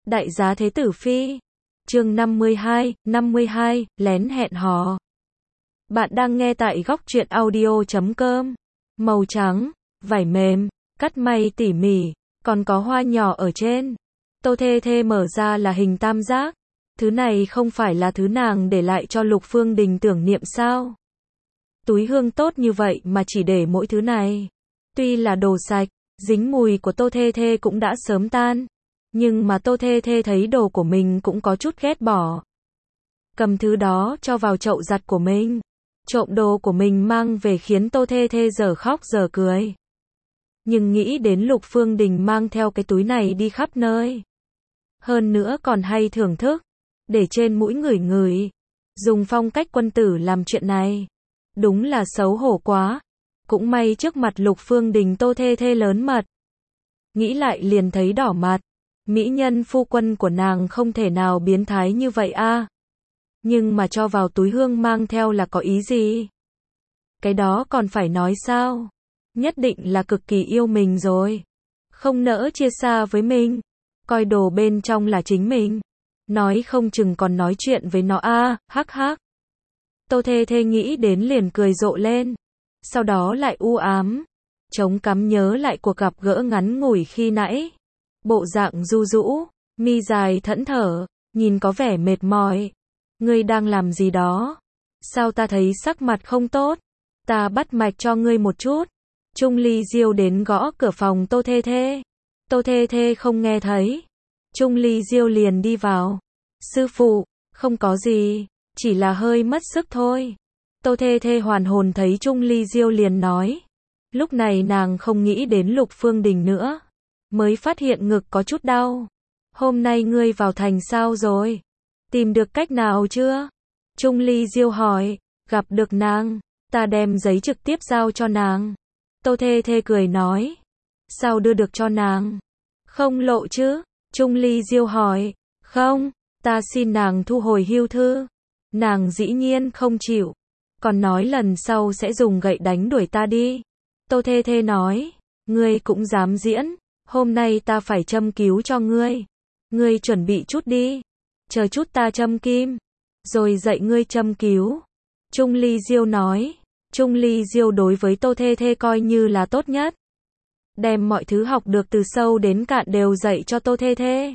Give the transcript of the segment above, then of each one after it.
Đại giá Thế Tử Phi. Chương 52, lén hẹn hò. Bạn đang nghe tại góc truyện audio.com. Màu trắng, vải mềm, cắt may tỉ mỉ, còn có hoa nhỏ ở trên. Tô Thê Thê mở ra là hình tam giác. Thứ này không phải là thứ nàng để lại cho Lục Phương Đình tưởng niệm sao? Túi hương tốt như vậy mà chỉ để mỗi thứ này. Tuy là đồ sạch, dính mùi của Tô Thê Thê cũng đã sớm tan. Nhưng mà Tô Thê Thê thấy đồ của mình cũng có chút ghét bỏ. Cầm thứ đó cho vào chậu giặt của mình. Trộm đồ của mình mang về khiến Tô Thê Thê giờ khóc giờ cười. Nhưng nghĩ đến Lục Phương Đình mang theo cái túi này đi khắp nơi. Hơn nữa còn hay thưởng thức. Để trên mũi ngửi ngửi. Dùng phong cách quân tử làm chuyện này. Đúng là xấu hổ quá. Cũng may trước mặt Lục Phương Đình Tô Thê Thê lớn mật. Nghĩ lại liền thấy đỏ mặt. Mỹ nhân phu quân của nàng không thể nào biến thái như vậy a. Nhưng mà cho vào túi hương mang theo là có ý gì? Cái đó còn phải nói sao? Nhất định là cực kỳ yêu mình rồi. Không nỡ chia xa với mình. Coi đồ bên trong là chính mình. Nói không chừng còn nói chuyện với nó a, hắc hắc. Tô Thê Thê nghĩ đến liền cười rộ lên. Sau đó lại u ám. Chống cằm nhớ lại cuộc gặp gỡ ngắn ngủi khi nãy. Bộ dạng ru rũ, mi dài thẫn thờ, nhìn có vẻ mệt mỏi. Ngươi đang làm gì đó? Sao ta thấy sắc mặt không tốt? Ta bắt mạch cho ngươi một chút. Trung Ly Diêu đến gõ cửa phòng Tô Thê Thê. Tô Thê Thê không nghe thấy. Trung Ly Diêu liền đi vào. Sư phụ, không có gì, chỉ là hơi mất sức thôi. Tô Thê Thê hoàn hồn thấy Trung Ly Diêu liền nói. Lúc này nàng không nghĩ đến Lục Phương Đình nữa. Mới phát hiện ngực có chút đau. Hôm nay ngươi vào thành sao rồi? Tìm được cách nào chưa? Trung Ly Diêu hỏi. Gặp được nàng, ta đem giấy trực tiếp giao cho nàng. Tô Thê Thê cười nói. Sao đưa được cho nàng? Không lộ chứ? Trung Ly Diêu hỏi. Không, ta xin nàng thu hồi hưu thư. Nàng dĩ nhiên không chịu. Còn nói lần sau sẽ dùng gậy đánh đuổi ta đi. Tô Thê Thê nói. Ngươi cũng dám diễn. Hôm nay ta phải châm cứu cho ngươi. Ngươi chuẩn bị chút đi. Chờ chút ta châm kim. Rồi dạy ngươi châm cứu. Trung Ly Diêu nói. Trung Ly Diêu đối với Tô Thê Thê coi như là tốt nhất. Đem mọi thứ học được từ sâu đến cạn đều dạy cho Tô Thê Thê.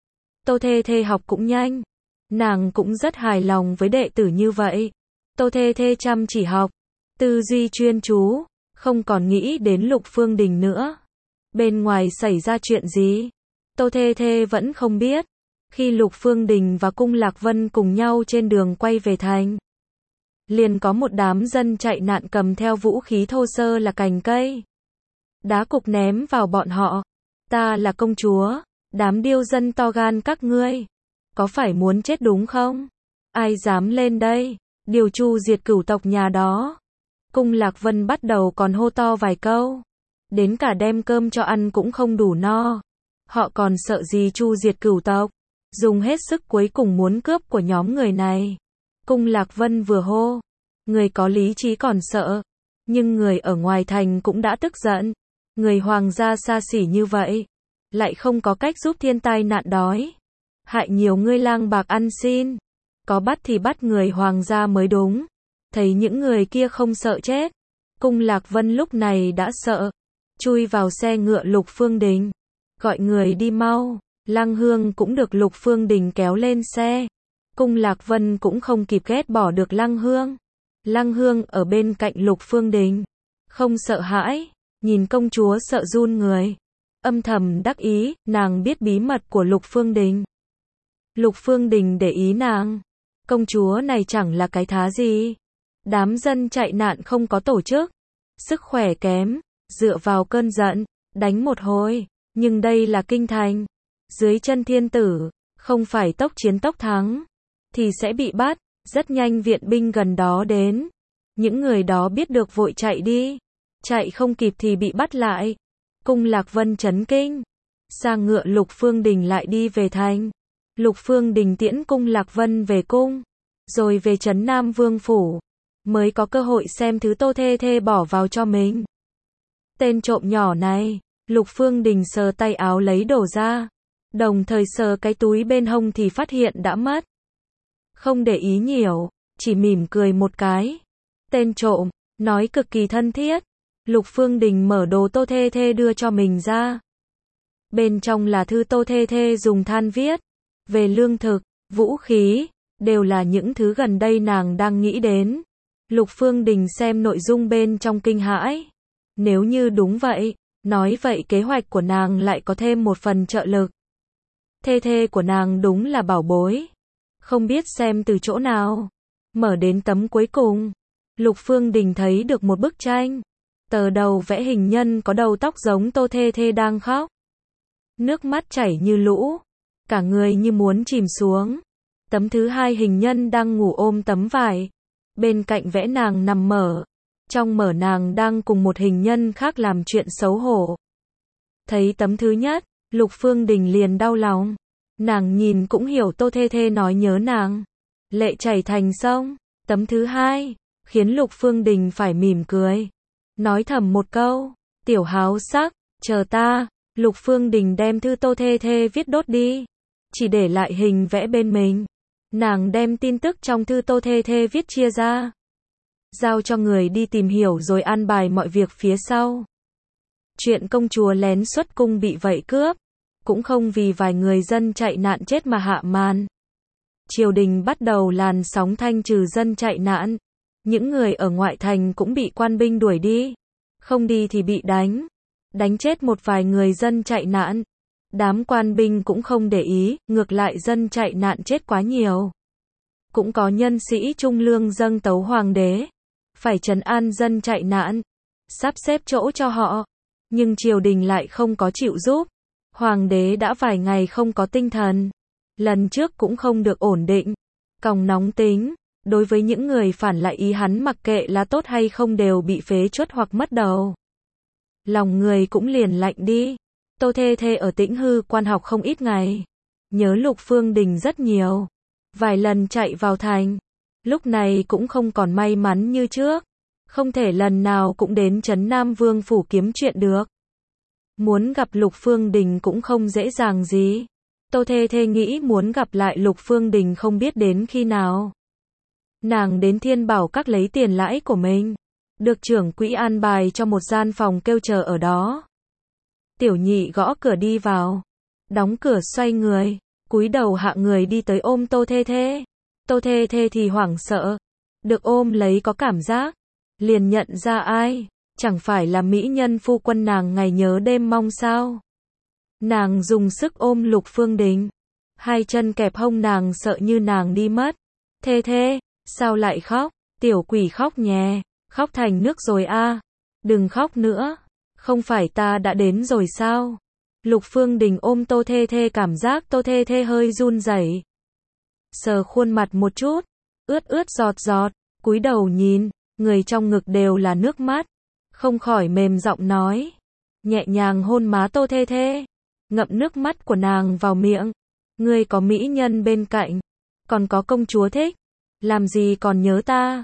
Tô Thê Thê học cũng nhanh. Nàng cũng rất hài lòng với đệ tử như vậy. Tô Thê Thê chăm chỉ học. Tư duy chuyên chú. Không còn nghĩ đến Lục Phương Đình nữa. Bên ngoài xảy ra chuyện gì? Tô Thê Thê vẫn không biết. Khi Lục Phương Đình và Cung Lạc Vân cùng nhau trên đường quay về thành. Liền có một đám dân chạy nạn cầm theo vũ khí thô sơ là cành cây. Đá cục ném vào bọn họ. Ta là công chúa. Đám điêu dân to gan các ngươi. Có phải muốn chết đúng không? Ai dám lên đây? Điều tru diệt cửu tộc nhà đó. Cung Lạc Vân bắt đầu còn hô to vài câu. Đến cả đem cơm cho ăn cũng không đủ no. Họ còn sợ gì tru diệt cửu tộc. Dùng hết sức cuối cùng muốn cướp của nhóm người này. Cung Lạc Vân vừa hô. Người có lý trí còn sợ. Nhưng người ở ngoài thành cũng đã tức giận. Người hoàng gia xa xỉ như vậy. Lại không có cách giúp thiên tai nạn đói. Hại nhiều ngươi lang bạc ăn xin. Có bắt thì bắt người hoàng gia mới đúng. Thấy những người kia không sợ chết. Cung Lạc Vân lúc này đã sợ. Chui vào xe ngựa Lục Phương Đình. Gọi người đi mau. Lăng Hương cũng được Lục Phương Đình kéo lên xe. Cung Lạc Vân cũng không kịp ghét bỏ được Lăng Hương. Lăng Hương ở bên cạnh Lục Phương Đình. Không sợ hãi. Nhìn công chúa sợ run người. Âm thầm đắc ý, nàng biết bí mật của Lục Phương Đình. Lục Phương Đình để ý nàng. Công chúa này chẳng là cái thá gì. Đám dân chạy nạn không có tổ chức. Sức khỏe kém. Dựa vào cơn giận. Đánh một hồi. Nhưng đây là kinh thành. Dưới chân thiên tử. Không phải tốc chiến tốc thắng. Thì sẽ bị bắt. Rất nhanh viện binh gần đó đến. Những người đó biết được vội chạy đi. Chạy không kịp thì bị bắt lại. Cung Lạc Vân chấn kinh. Sang ngựa Lục Phương Đình lại đi về thành. Lục Phương Đình tiễn Cung Lạc Vân về cung. Rồi về trấn Nam Vương Phủ. Mới có cơ hội xem thứ Tô Thê Thê bỏ vào cho mình. Tên trộm nhỏ này. Lục Phương Đình sờ tay áo lấy đồ ra. Đồng thời sờ cái túi bên hông thì phát hiện đã mất. Không để ý nhiều, chỉ mỉm cười một cái. Tên trộm, nói cực kỳ thân thiết. Lục Phương Đình mở đồ Tô Thê Thê đưa cho mình ra. Bên trong là thư Tô Thê Thê dùng than viết. Về lương thực, vũ khí, đều là những thứ gần đây nàng đang nghĩ đến. Lục Phương Đình xem nội dung bên trong kinh hãi. Nếu như đúng vậy, nói vậy kế hoạch của nàng lại có thêm một phần trợ lực. Thê thê của nàng đúng là bảo bối. Không biết xem từ chỗ nào. Mở đến tấm cuối cùng. Lục Phương Đình thấy được một bức tranh. Tờ đầu vẽ hình nhân có đầu tóc giống Tô Thê Thê đang khóc. Nước mắt chảy như lũ. Cả người như muốn chìm xuống. Tấm thứ hai hình nhân đang ngủ ôm tấm vải. Bên cạnh vẽ nàng nằm mở. Trong mở nàng đang cùng một hình nhân khác làm chuyện xấu hổ. Thấy tấm thứ nhất, Lục Phương Đình liền đau lòng. Nàng nhìn cũng hiểu Tô Thê Thê nói nhớ nàng. Lệ chảy thành sông. Tấm thứ hai, khiến Lục Phương Đình phải mỉm cười. Nói thầm một câu, tiểu háo sắc, chờ ta. Lục Phương Đình đem thư Tô Thê Thê viết đốt đi. Chỉ để lại hình vẽ bên mình. Nàng đem tin tức trong thư Tô Thê Thê viết chia ra. Giao cho người đi tìm hiểu rồi an bài mọi việc phía sau. Chuyện công chúa lén xuất cung bị vậy cướp. Cũng không vì vài người dân chạy nạn chết mà hạ màn. Triều đình bắt đầu làn sóng thanh trừ dân chạy nạn. Những người ở ngoại thành cũng bị quan binh đuổi đi. Không đi thì bị đánh. Đánh chết một vài người dân chạy nạn. Đám quan binh cũng không để ý, ngược lại dân chạy nạn chết quá nhiều. Cũng có nhân sĩ trung lương dâng tấu hoàng đế. Phải trấn an dân chạy nạn. Sắp xếp chỗ cho họ. Nhưng triều đình lại không có chịu giúp. Hoàng đế đã vài ngày không có tinh thần. Lần trước cũng không được ổn định. Còng nóng tính. Đối với những người phản lại ý hắn mặc kệ là tốt hay không đều bị phế truất hoặc mất đầu. Lòng người cũng liền lạnh đi. Tô Thê Thê ở Tĩnh Hư quan học không ít ngày. Nhớ Lục Phương Đình rất nhiều. Vài lần chạy vào thành. Lúc này cũng không còn may mắn như trước. Không thể lần nào cũng đến trấn Nam Vương phủ kiếm chuyện được. Muốn gặp Lục Phương Đình cũng không dễ dàng gì. Tô Thê Thê nghĩ muốn gặp lại Lục Phương Đình không biết đến khi nào. Nàng đến Thiên Bảo Các lấy tiền lãi của mình. Được trưởng quỹ an bài cho một gian phòng kêu chờ ở đó. Tiểu nhị gõ cửa đi vào. Đóng cửa xoay người. Cúi đầu hạ người đi tới ôm Tô Thê Thê. Tô Thê Thê thì hoảng sợ. Được ôm lấy có cảm giác. Liền nhận ra ai. Chẳng phải là mỹ nhân phu quân nàng ngày nhớ đêm mong sao. Nàng dùng sức ôm Lục Phương Đình. Hai chân kẹp hông nàng sợ như nàng đi mất. Thê Thê, sao lại khóc? Tiểu quỷ khóc nhè. Khóc thành nước rồi a. Đừng khóc nữa. Không phải ta đã đến rồi sao? Lục Phương Đình ôm Tô Thê Thê cảm giác Tô Thê Thê hơi run rẩy. Sờ khuôn mặt một chút. Ướt ướt giọt giọt. Cúi đầu nhìn. Người trong ngực đều là nước mắt. Không khỏi mềm giọng nói. Nhẹ nhàng hôn má Tô Thê Thê. Ngậm nước mắt của nàng vào miệng. Ngươi có mỹ nhân bên cạnh. Còn có công chúa thích. Làm gì còn nhớ ta?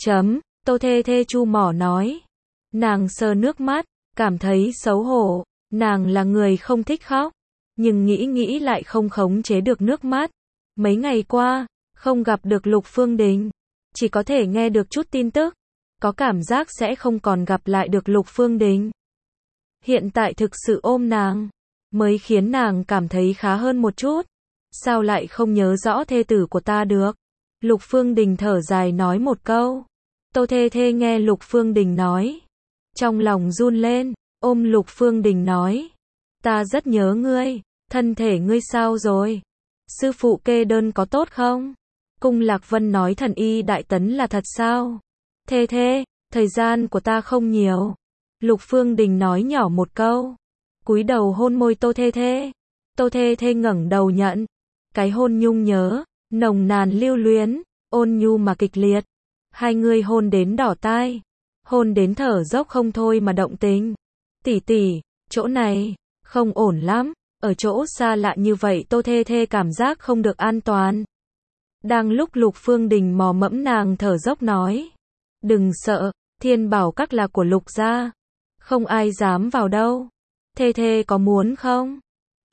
Tô Thê Thê chu mỏ nói. Nàng sờ nước mắt. Cảm thấy xấu hổ. Nàng là người không thích khóc. Nhưng nghĩ lại không khống chế được nước mắt. Mấy ngày qua, không gặp được Lục Phương Đình. Chỉ có thể nghe được chút tin tức. Có cảm giác sẽ không còn gặp lại được Lục Phương Đình. Hiện tại thực sự ôm nàng. Mới khiến nàng cảm thấy khá hơn một chút. Sao lại không nhớ rõ thê tử của ta được? Lục Phương Đình thở dài nói một câu. Tô Thê Thê nghe Lục Phương Đình nói. Trong lòng run lên, ôm Lục Phương Đình nói. Ta rất nhớ ngươi, thân thể ngươi sao rồi? Sư phụ kê đơn có tốt không? Cung Lạc Vân nói thần y đại tấn là thật sao? Thê Thê, thời gian của ta không nhiều. Lục Phương Đình nói nhỏ một câu. Cúi đầu hôn môi Tô Thê Thê. Tô Thê Thê ngẩng đầu nhận. Cái hôn nhung nhớ, nồng nàn lưu luyến, ôn nhu mà kịch liệt. Hai người hôn đến đỏ tai. Hôn đến thở dốc không thôi mà động tình. Tỷ tỷ, chỗ này, không ổn lắm. Ở chỗ xa lạ như vậy Tô Thê Thê cảm giác không được an toàn. Đang lúc Lục Phương Đình mò mẫm nàng thở dốc nói. Đừng sợ, Thiên Bảo Các là của Lục gia. Không ai dám vào đâu. Thê Thê có muốn không?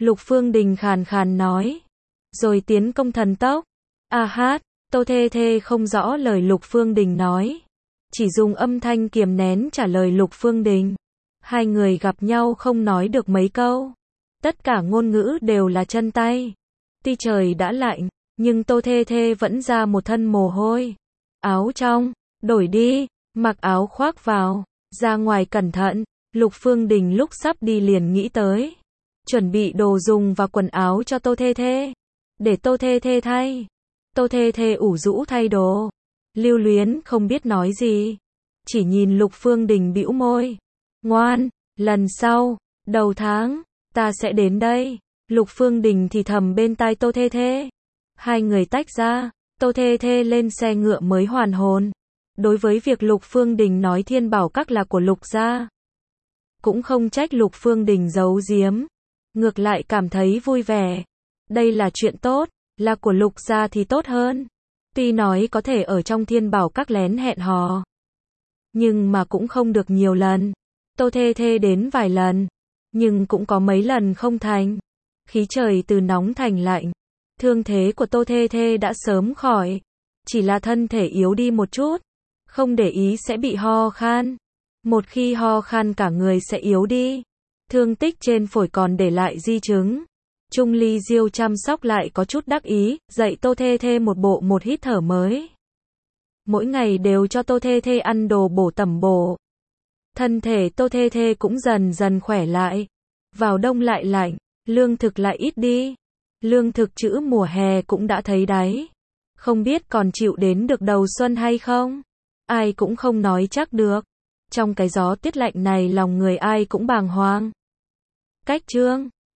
Lục Phương Đình khàn khàn nói. Rồi tiến công thần tốc. A hát, Tô Thê Thê không rõ lời Lục Phương Đình nói. Chỉ dùng âm thanh kiềm nén trả lời Lục Phương Đình. Hai người gặp nhau không nói được mấy câu. Tất cả ngôn ngữ đều là chân tay. Tuy trời đã lạnh, nhưng Tô Thê Thê vẫn ra một thân mồ hôi. Áo trong, đổi đi, mặc áo khoác vào, ra ngoài cẩn thận. Lục Phương Đình lúc sắp đi liền nghĩ tới. Chuẩn bị đồ dùng và quần áo cho Tô Thê Thê. Để Tô Thê Thê thay. Tô Thê Thê ủ rũ thay đồ. Lưu Luyến không biết nói gì. Chỉ nhìn Lục Phương Đình bĩu môi. Ngoan, lần sau, đầu tháng, ta sẽ đến đây. Lục Phương Đình thì thầm bên tai Tô Thê Thê. Hai người tách ra, Tô Thê Thê lên xe ngựa mới hoàn hồn. Đối với việc Lục Phương Đình nói Thiên Bảo Các là của Lục gia, cũng không trách Lục Phương Đình giấu giếm. Ngược lại cảm thấy vui vẻ. Đây là chuyện tốt, là của Lục gia thì tốt hơn. Tuy nói có thể ở trong Thiên Bảo Các lén hẹn hò, nhưng mà cũng không được nhiều lần. Tô Thê Thê đến vài lần, nhưng cũng có mấy lần không thành. Khí trời từ nóng thành lạnh. Thương thế của Tô Thê Thê đã sớm khỏi. Chỉ là thân thể yếu đi một chút. Không để ý sẽ bị ho khan. Một khi ho khan cả người sẽ yếu đi. Thương tích trên phổi còn để lại di chứng. Trung Ly Diêu chăm sóc lại có chút đắc ý, dạy Tô Thê Thê một bộ một hít thở mới. Mỗi ngày đều cho Tô Thê Thê ăn đồ bổ tẩm bổ. Thân thể Tô Thê Thê cũng dần dần khỏe lại. Vào đông lại lạnh, lương thực lại ít đi. Lương thực trữ mùa hè cũng đã thấy đáy. Không biết còn chịu đến được đầu xuân hay không? Ai cũng không nói chắc được. Trong cái gió tiết lạnh này lòng người ai cũng bàng hoàng. Cách chương